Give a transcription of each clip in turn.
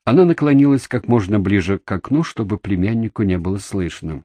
Она наклонилась как можно ближе к окну, чтобы племяннику не было слышно.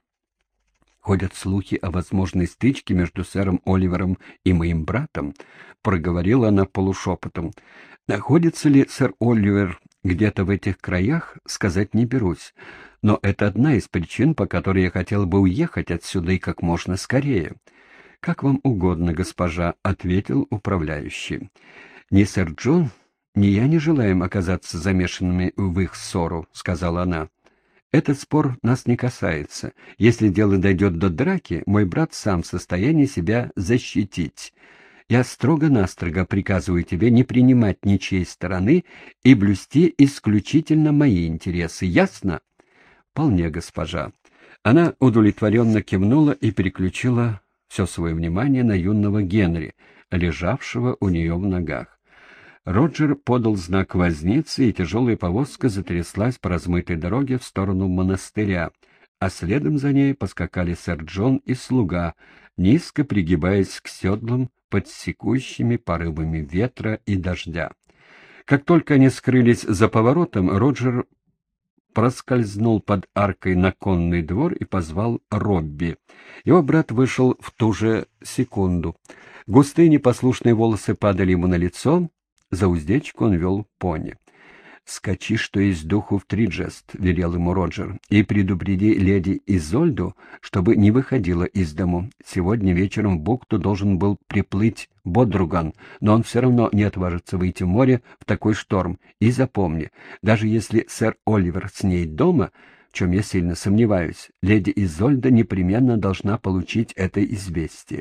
«Ходят слухи о возможной стычке между сэром Оливером и моим братом», — проговорила она полушепотом. «Находится ли сэр Оливер где-то в этих краях, сказать не берусь. Но это одна из причин, по которой я хотел бы уехать отсюда и как можно скорее». «Как вам угодно, госпожа», — ответил управляющий. «Ни сэр Джон, ни я не желаем оказаться замешанными в их ссору», — сказала она. «Этот спор нас не касается. Если дело дойдет до драки, мой брат сам в состоянии себя защитить. Я строго-настрого приказываю тебе не принимать ничьей стороны и блюсти исключительно мои интересы. Ясно?» «Вполне, госпожа». Она удовлетворенно кивнула и переключила все свое внимание на юного Генри, лежавшего у нее в ногах. Роджер подал знак возницы, и тяжелая повозка затряслась по размытой дороге в сторону монастыря, а следом за ней поскакали сэр Джон и слуга, низко пригибаясь к седлам под секущими порывами ветра и дождя. Как только они скрылись за поворотом, Роджер проскользнул под аркой на конный двор и позвал Робби. Его брат вышел в ту же секунду. Густые непослушные волосы падали ему на лицо, за уздечку он вел пони. «Скачи, что есть духу в Триджест», — велел ему Роджер, — «и предупреди леди Изольду, чтобы не выходила из дому. Сегодня вечером в бухту должен был приплыть Бодруган, но он все равно не отважится выйти в море в такой шторм. И запомни, даже если сэр Оливер с ней дома, в чем я сильно сомневаюсь, леди Изольда непременно должна получить это известие».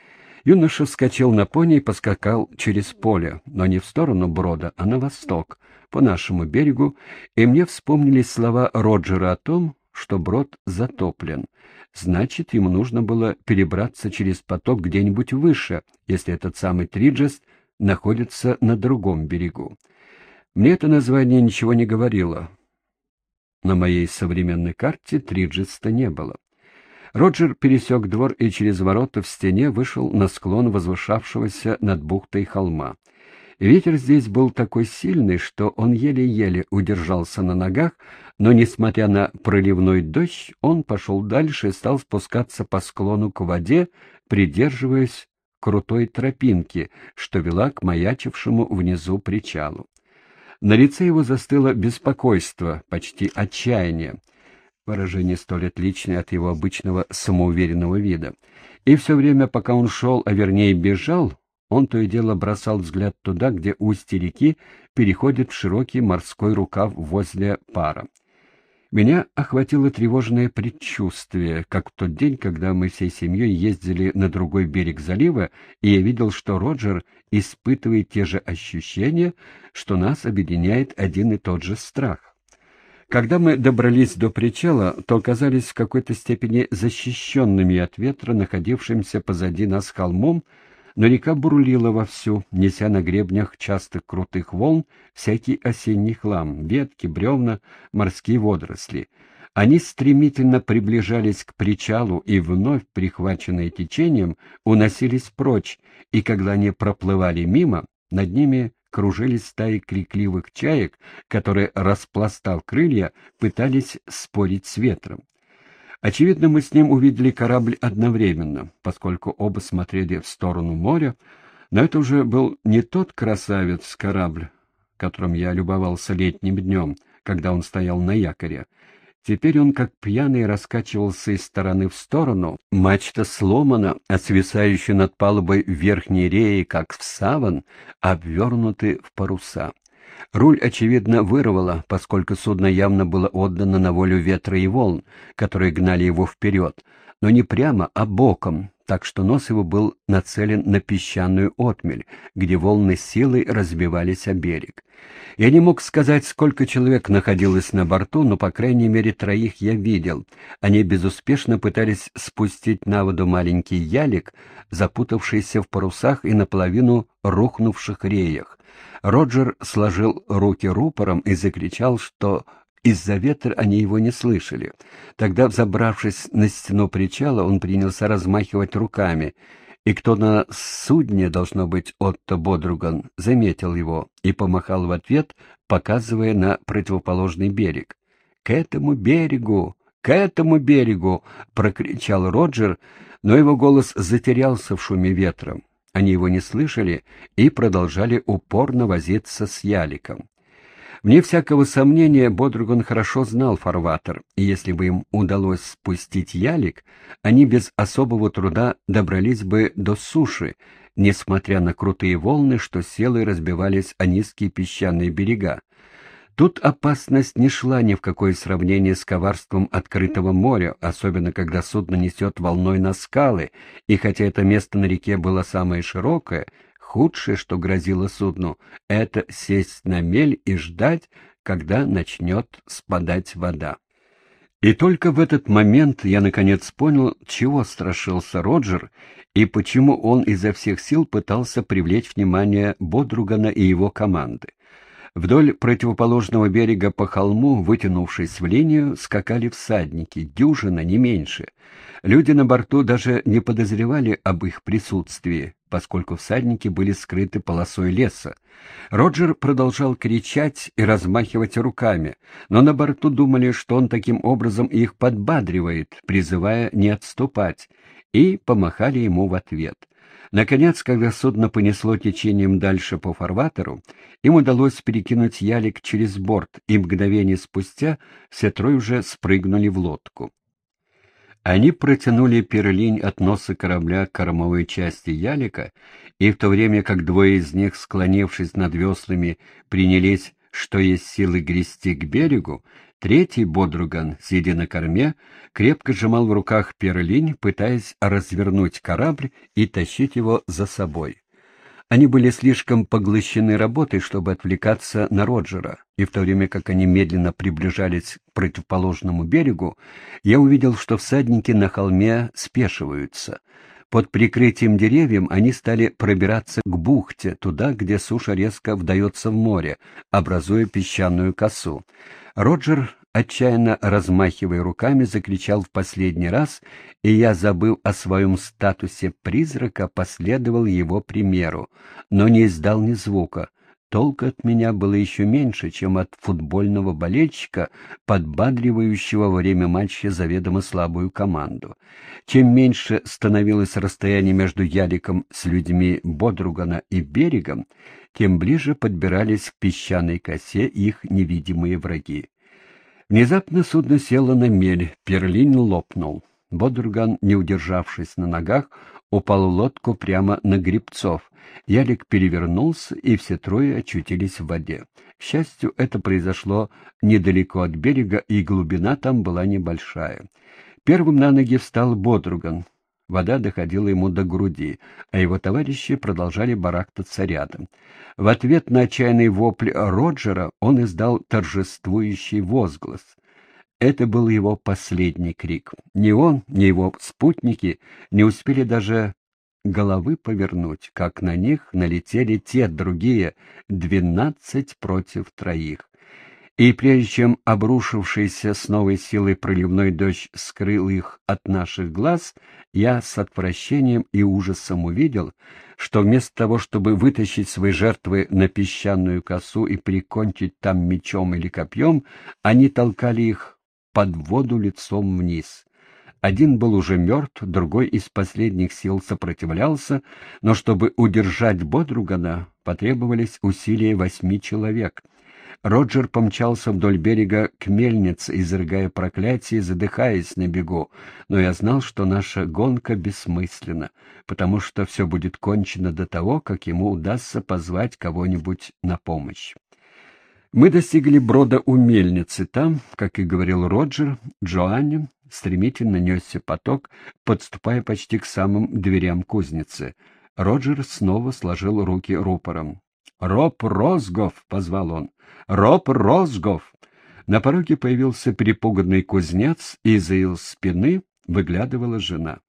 Юноша вскочил на пони и поскакал через поле, но не в сторону брода, а на восток, по нашему берегу, и мне вспомнились слова Роджера о том, что брод затоплен. Значит, ему нужно было перебраться через поток где-нибудь выше, если этот самый Триджест находится на другом берегу. Мне это название ничего не говорило. На моей современной карте Триджеста не было. Роджер пересек двор и через ворота в стене вышел на склон возвышавшегося над бухтой холма. Ветер здесь был такой сильный, что он еле-еле удержался на ногах, но, несмотря на проливной дождь, он пошел дальше и стал спускаться по склону к воде, придерживаясь крутой тропинки, что вела к маячившему внизу причалу. На лице его застыло беспокойство, почти отчаяние. Выражение столь отличное от его обычного самоуверенного вида. И все время, пока он шел, а вернее бежал, он то и дело бросал взгляд туда, где устье реки переходит в широкий морской рукав возле пара. Меня охватило тревожное предчувствие, как в тот день, когда мы всей семьей ездили на другой берег залива, и я видел, что Роджер испытывает те же ощущения, что нас объединяет один и тот же страх. Когда мы добрались до причала, то оказались в какой-то степени защищенными от ветра, находившимся позади нас холмом, но река бурлила вовсю, неся на гребнях частых крутых волн всякий осенний хлам, ветки, бревна, морские водоросли. Они стремительно приближались к причалу и, вновь прихваченные течением, уносились прочь, и когда они проплывали мимо, над ними кружились стаи крикливых чаек, которые, распластав крылья, пытались спорить с ветром. Очевидно, мы с ним увидели корабль одновременно, поскольку оба смотрели в сторону моря, но это уже был не тот красавец-корабль, которым я любовался летним днем, когда он стоял на якоре. Теперь он, как пьяный, раскачивался из стороны в сторону, мачта сломана, а свисающие над палубой верхние реи, как в саван, обвернуты в паруса. Руль, очевидно, вырвало, поскольку судно явно было отдано на волю ветра и волн, которые гнали его вперед, но не прямо, а боком, так что нос его был нацелен на песчаную отмель, где волны силой разбивались о берег. Я не мог сказать, сколько человек находилось на борту, но, по крайней мере, 3 я видел. Они безуспешно пытались спустить на воду маленький ялик, запутавшийся в парусах и наполовину рухнувших реях. Роджер сложил руки рупором и закричал, что из-за ветра они его не слышали. Тогда, взобравшись на стену причала, он принялся размахивать руками, и кто на судне, должно быть, Отто Бодруган, заметил его и помахал в ответ, показывая на противоположный берег. «К этому берегу! К этому берегу!» — прокричал Роджер, но его голос затерялся в шуме ветра. Они его не слышали и продолжали упорно возиться с яликом. Вне всякого сомнения, Бодруган хорошо знал фарватер, и если бы им удалось спустить ялик, они без особого труда добрались бы до суши, несмотря на крутые волны, что силой разбивались о низкие песчаные берега. Тут опасность не шла ни в какое сравнение с коварством открытого моря, особенно когда судно несет волной на скалы, и хотя это место на реке было самое широкое, худшее, что грозило судну, это сесть на мель и ждать, когда начнет спадать вода. И только в этот момент я наконец понял, чего страшился Роджер и почему он изо всех сил пытался привлечь внимание Бодругана и его команды. Вдоль противоположного берега по холму, вытянувшись в линию, скакали всадники, дюжина, не меньше. Люди на борту даже не подозревали об их присутствии, поскольку всадники были скрыты полосой леса. Роджер продолжал кричать и размахивать руками, но на борту думали, что он таким образом их подбадривает, призывая не отступать, и помахали ему в ответ. Наконец, когда судно понесло течением дальше по фарватеру, им удалось перекинуть ялик через борт, и мгновение спустя все трое уже спрыгнули в лодку. Они протянули перлинь от носа корабля к кормовой части ялика, и в то время как двое из них, склонившись над веслами, принялись, что есть силы, грести к берегу, третий, Бодруган, сидя на корме, крепко сжимал в руках перлинь, пытаясь развернуть корабль и тащить его за собой. Они были слишком поглощены работой, чтобы отвлекаться на Роджера, и в то время как они медленно приближались к противоположному берегу, я увидел, что всадники на холме спешиваются. Под прикрытием деревьев они стали пробираться к бухте, туда, где суша резко вдается в море, образуя песчаную косу. Роджер, отчаянно размахивая руками, закричал в последний раз, и я, забыв о своем статусе призрака, последовал его примеру, но не издал ни звука. Толку от меня было еще меньше, чем от футбольного болельщика, подбадривающего во время матча заведомо слабую команду. Чем меньше становилось расстояние между яликом с людьми Бодругана и берегом, тем ближе подбирались к песчаной косе их невидимые враги. Внезапно судно село на мель, перлинь лопнул. Бодруган, не удержавшись на ногах, упал в лодку прямо на гребцов. Ялик перевернулся, и все трое очутились в воде. К счастью, это произошло недалеко от берега, и глубина там была небольшая. Первым на ноги встал Бодруган. Вода доходила ему до груди, а его товарищи продолжали барахтаться рядом. В ответ на отчаянный вопль Роджера он издал торжествующий возглас. Это был его последний крик. Ни он, ни его спутники не успели даже головы повернуть, как на них налетели те другие 12 против 3. И прежде чем обрушившийся с новой силой проливной дождь скрыл их от наших глаз, я с отвращением и ужасом увидел, что вместо того, чтобы вытащить свои жертвы на песчаную косу и прикончить там мечом или копьем, они толкали их под воду лицом вниз. Один был уже мертв, другой из последних сил сопротивлялся, но чтобы удержать Бодругана, потребовались усилия 8 человек. Роджер помчался вдоль берега к мельнице, изрыгая проклятие, задыхаясь на бегу, но я знал, что наша гонка бессмысленна, потому что все будет кончено до того, как ему удастся позвать кого-нибудь на помощь. Мы достигли брода у мельницы. Там, как и говорил Роджер, Джоанне стремительно несся поток, подступая почти к самым дверям кузницы. Роджер снова сложил руки рупором. «Роб Розгов!» — позвал он. «Роб Розгов!» На пороге появился перепуганный кузнец, и из-за его спины выглядывала жена.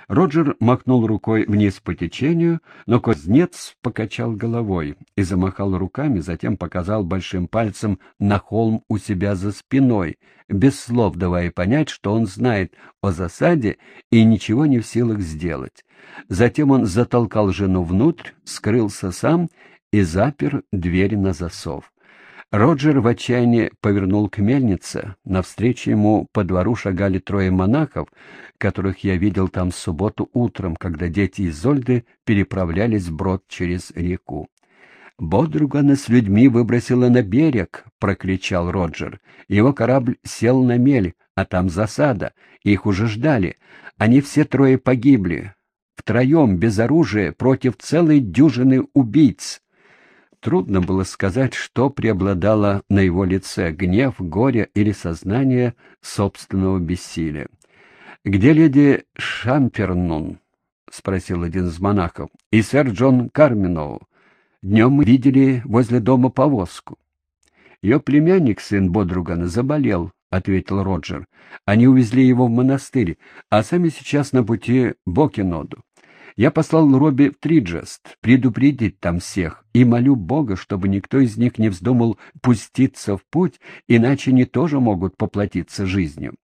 Роджер махнул рукой вниз по течению, но кузнец покачал головой и замахал руками, затем показал большим пальцем на холм у себя за спиной, без слов давая понять, что он знает о засаде и ничего не в силах сделать. Затем он затолкал жену внутрь, скрылся сам и запер дверь на засов. Роджер в отчаянии повернул к мельнице. Навстречу ему по двору шагали трое монахов, которых я видел там в субботу утром, когда дети Изольды переправлялись вброд через реку. «Бодругана с людьми выбросило на берег!» — прокричал Роджер. «Его корабль сел на мель, а там засада. Их уже ждали. Они все трое погибли. Втроем, без оружия, против целой дюжины убийц». Трудно было сказать, что преобладало на его лице — гнев, горе или сознание собственного бессилия. «Где леди Шампернун?» — спросил один из монахов. «И сэр Джон Карминоу. Днем мы видели возле дома повозку». «Ее племянник, сын Бодругана, заболел», — ответил Роджер. «Они увезли его в монастырь, а сами сейчас на пути в Бокеноду. Я послал Робби в Триджест предупредить там всех и молю Бога, чтобы никто из них не вздумал пуститься в путь, иначе они тоже могут поплатиться жизнью».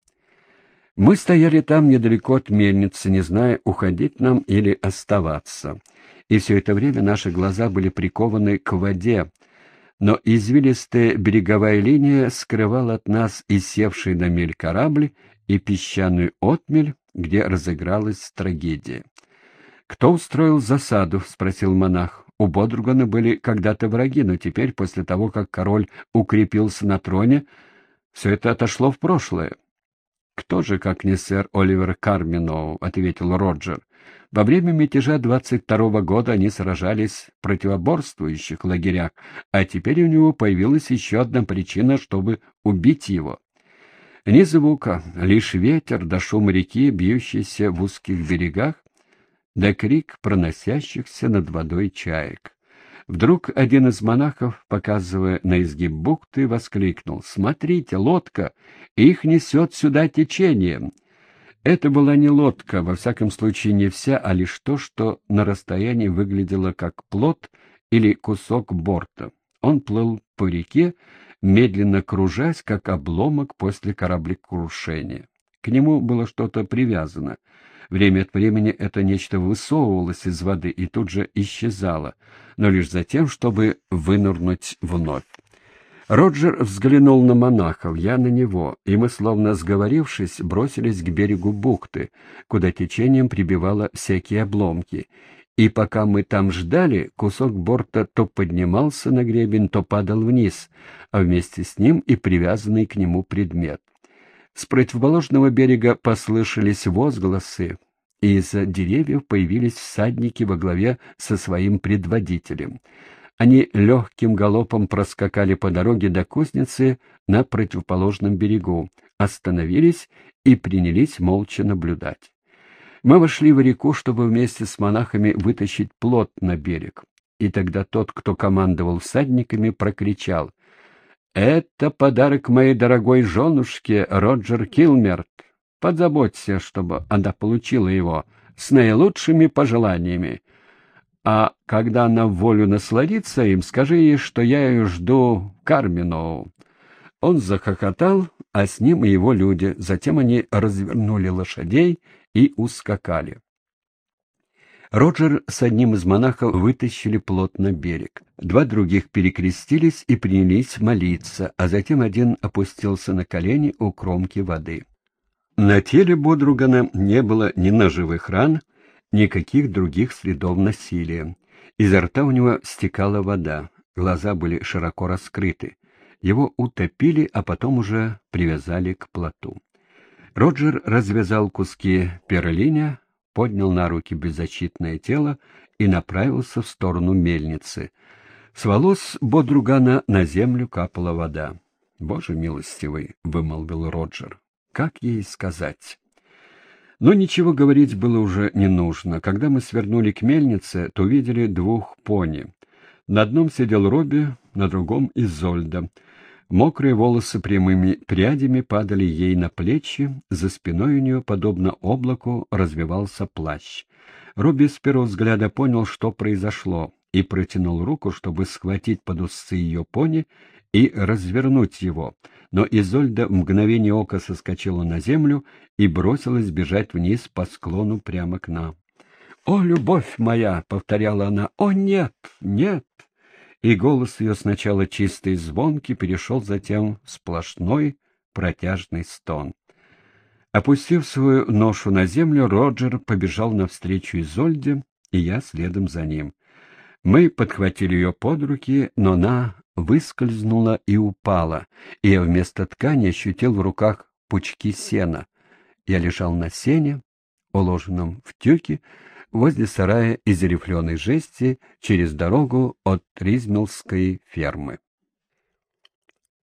Мы стояли там недалеко от мельницы, не зная, уходить нам или оставаться. И все это время наши глаза были прикованы к воде, но извилистая береговая линия скрывала от нас и севший на мель корабль, и песчаную отмель, где разыгралась трагедия. «Кто устроил засаду?» — спросил монах. «У Бодругана были когда-то враги, но теперь, после того, как король укрепился на троне, все это отошло в прошлое». «Кто же, как не сэр Оливер Карминоу?» — ответил Роджер. «Во время мятежа 22-го года они сражались в противоборствующих лагерях, а теперь у него появилась еще одна причина, чтобы убить его». Ни звука, лишь ветер да шум реки, бьющийся в узких берегах, да крик проносящихся над водой чаек. Вдруг один из монахов, показывая на изгиб бухты, воскликнул: «Смотрите, лодка! Их несет сюда течением!» Это была не лодка, во всяком случае не вся, а лишь то, что на расстоянии выглядело как плот или кусок борта. Он плыл по реке, медленно кружась, как обломок после кораблекрушения. К нему было что-то привязано. Время от времени это нечто высовывалось из воды и тут же исчезало, но лишь за тем, чтобы вынырнуть вновь. Роджер взглянул на монахов, я на него, и мы, словно сговорившись, бросились к берегу бухты, куда течением прибивало всякие обломки. И пока мы там ждали, кусок борта то поднимался на гребень, то падал вниз, а вместе с ним и привязанный к нему предмет. С противоположного берега послышались возгласы, и из-за деревьев появились всадники во главе со своим предводителем. Они легким галопом проскакали по дороге до кузницы на противоположном берегу, остановились и принялись молча наблюдать. Мы вошли в реку, чтобы вместе с монахами вытащить плот на берег, и тогда тот, кто командовал всадниками, прокричал: «Это подарок моей дорогой женушке, Роджер Килмерт. Позаботься, чтобы она получила его с наилучшими пожеланиями. А когда она в волю насладится им, скажи ей, что я ее жду в Карминоу». Он захохотал, а с ним и его люди. Затем они развернули лошадей и ускакали. Роджер с одним из монахов вытащили плот на берег. Два других перекрестились и принялись молиться, а затем один опустился на колени у кромки воды. На теле Бодругана не было ни ножевых ран, ни каких других следов насилия. Изо рта у него стекала вода, глаза были широко раскрыты. Его утопили, а потом уже привязали к плоту. Роджер развязал куски перлиня, поднял на руки беззащитное тело и направился в сторону мельницы. С волос Бодругана на землю капала вода. «Боже милостивый!» — вымолвил Роджер. «Как ей сказать?» Но ничего говорить было уже не нужно. Когда мы свернули к мельнице, то увидели двух пони. На одном сидел Робби, на другом — Изольда. Мокрые волосы прямыми прядями падали ей на плечи, за спиной у нее, подобно облаку, развивался плащ. Робби с первого взгляда понял, что произошло, и протянул руку, чтобы схватить под усы ее пони и развернуть его, но Изольда в мгновение ока соскочила на землю и бросилась бежать вниз по склону прямо к нам. «О, любовь моя!» — повторяла она. «О, нет, нет!» И голос ее сначала чистый и звонкий перешел затем в сплошной протяжный стон. Опустив свою ношу на землю, Роджер побежал навстречу Изольде, и я следом за ним. Мы подхватили ее под руки, но она выскользнула и упала, и я вместо ткани ощутил в руках пучки сена. Я лежал на сене, уложенном в тюки, возле сарая из рифленой жести через дорогу от Ризмелской фермы.